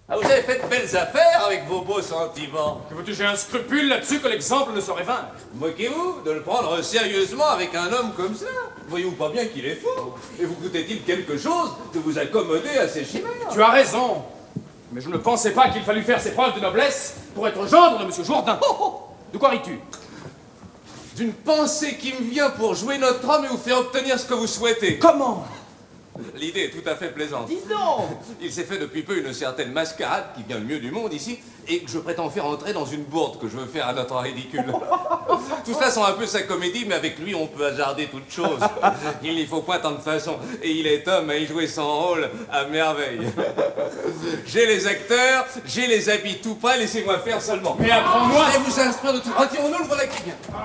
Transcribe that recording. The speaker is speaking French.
Ah, vous avez fait de belles affaires avec vos beaux sentiments. Que veux-tu, j'ai un scrupule là-dessus que l'exemple ne saurait vaincre. Moquez-vous de le prendre sérieusement avec un homme comme ça. Voyez-vous pas bien qu'il est faux? Et vous coûtait-il quelque chose de vous accommoder à ces chimères? Tu as raison. Mais je ne pensais pas qu'il fallût faire ses preuves de noblesse pour être gendre de M. Jourdain. De quoi ris-tu? D'une pensée qui me vient pour jouer notre homme et vous faire obtenir ce que vous souhaitez. Comment? L'idée est tout à fait plaisante. Dis donc! Il s'est fait depuis peu une certaine mascarade qui vient le mieux du monde ici et que je prétends faire entrer dans une bourde que je veux faire à notre ridicule. Tout cela sent un peu sa comédie, mais avec lui on peut hasarder toute chose. Il n'y faut point tant de façon et il est homme à y jouer son rôle à merveille. J'ai les acteurs, j'ai les habits tout prêts, laissez-moi faire seulement. Mais apprends-moi! Je vais vous instruire de tout. Retirons-nous, le voilà qui vient.